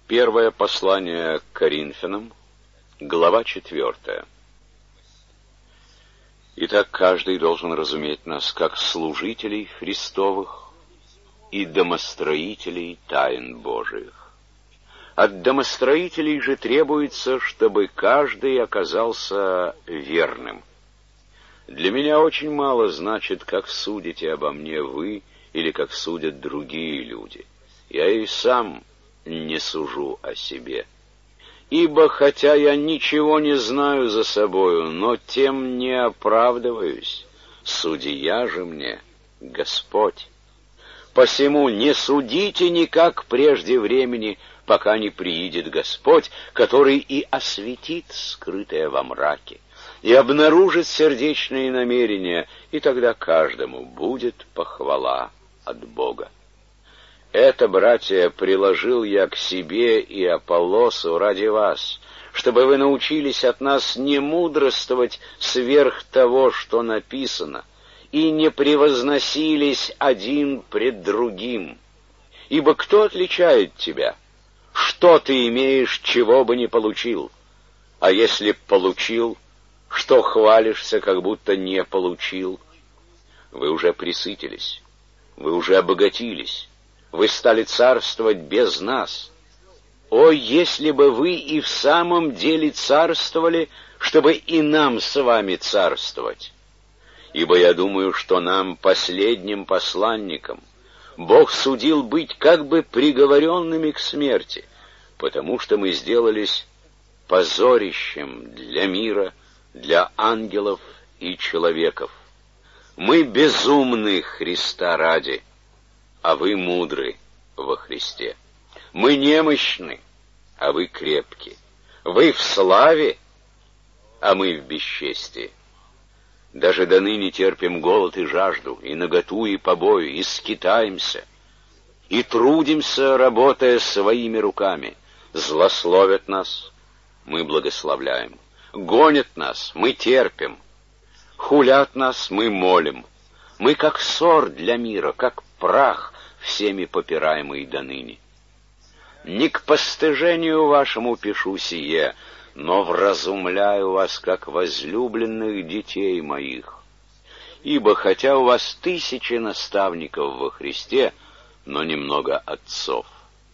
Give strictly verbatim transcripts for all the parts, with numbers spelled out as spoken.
Первое послание к Коринфянам, глава четвертая. Итак, каждый должен разуметь нас как служителей Христовых и домостроителей тайн Божиих. От домостроителей же требуется, чтобы каждый оказался верным. Для меня очень мало значит, как судите обо мне вы или как судят другие люди. Я и сам не сужу о себе. Ибо, хотя я ничего не знаю за собою, но тем не оправдываюсь. Судья же мне Господь. Посему не судите никак прежде времени, пока не приидет Господь, который и осветит скрытое во мраке, и обнаружит сердечные намерения, и тогда каждому будет похвала от Бога. Это, братья, приложил я к себе и Аполлосу ради вас, чтобы вы научились от нас не мудрствовать сверх того, что написано, и не превозносились один пред другим. Ибо кто отличает тебя? Что ты имеешь, чего бы не получил? А если получил, что хвалишься, как будто не получил? Вы уже пресытились, вы уже обогатились. Вы стали царствовать без нас. О, если бы вы и в самом деле царствовали, чтобы и нам с вами царствовать! Ибо я думаю, что нам, последним посланникам, Бог судил быть как бы приговоренными к смерти, потому что мы сделались позорищем для мира, для ангелов и человеков. Мы безумны Христа ради, а вы мудры во Христе. Мы немощны, а вы крепки. Вы в славе, а мы в бесчестии. Даже до ныне терпим голод и жажду, и наготу, и побои, и скитаемся, и трудимся, работая своими руками. Злословят нас, мы благословляем. Гонят нас, мы терпим. Хулят нас, мы молим. Мы как ссор для мира, как прах, всеми попираемый доныне. Не к постыжению вашему пишу сие, но вразумляю вас, как возлюбленных детей моих. Ибо хотя у вас тысячи наставников во Христе, но немного отцов.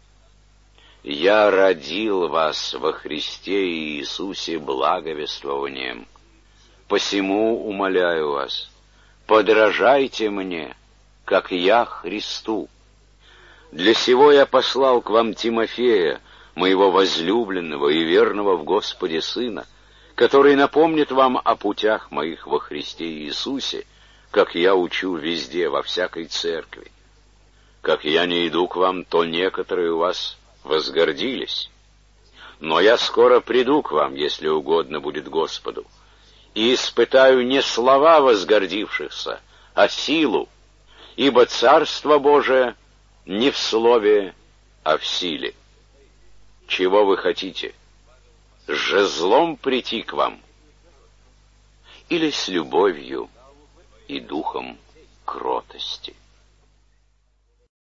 Я родил вас во Христе и Иисусе благовествованием. Посему умоляю вас, подражайте мне, как я Христу. Для сего я послал к вам Тимофея, моего возлюбленного и верного в Господе сына, который напомнит вам о путях моих во Христе Иисусе, как я учу везде, во всякой церкви. Как я не иду к вам, то некоторые у вас возгордились. Но я скоро приду к вам, если угодно будет Господу, и испытаю не слова возгордившихся, а силу, ибо Царство Божие не в слове, а в силе. Чего вы хотите? С жезлом прийти к вам? Или с любовью и духом кротости?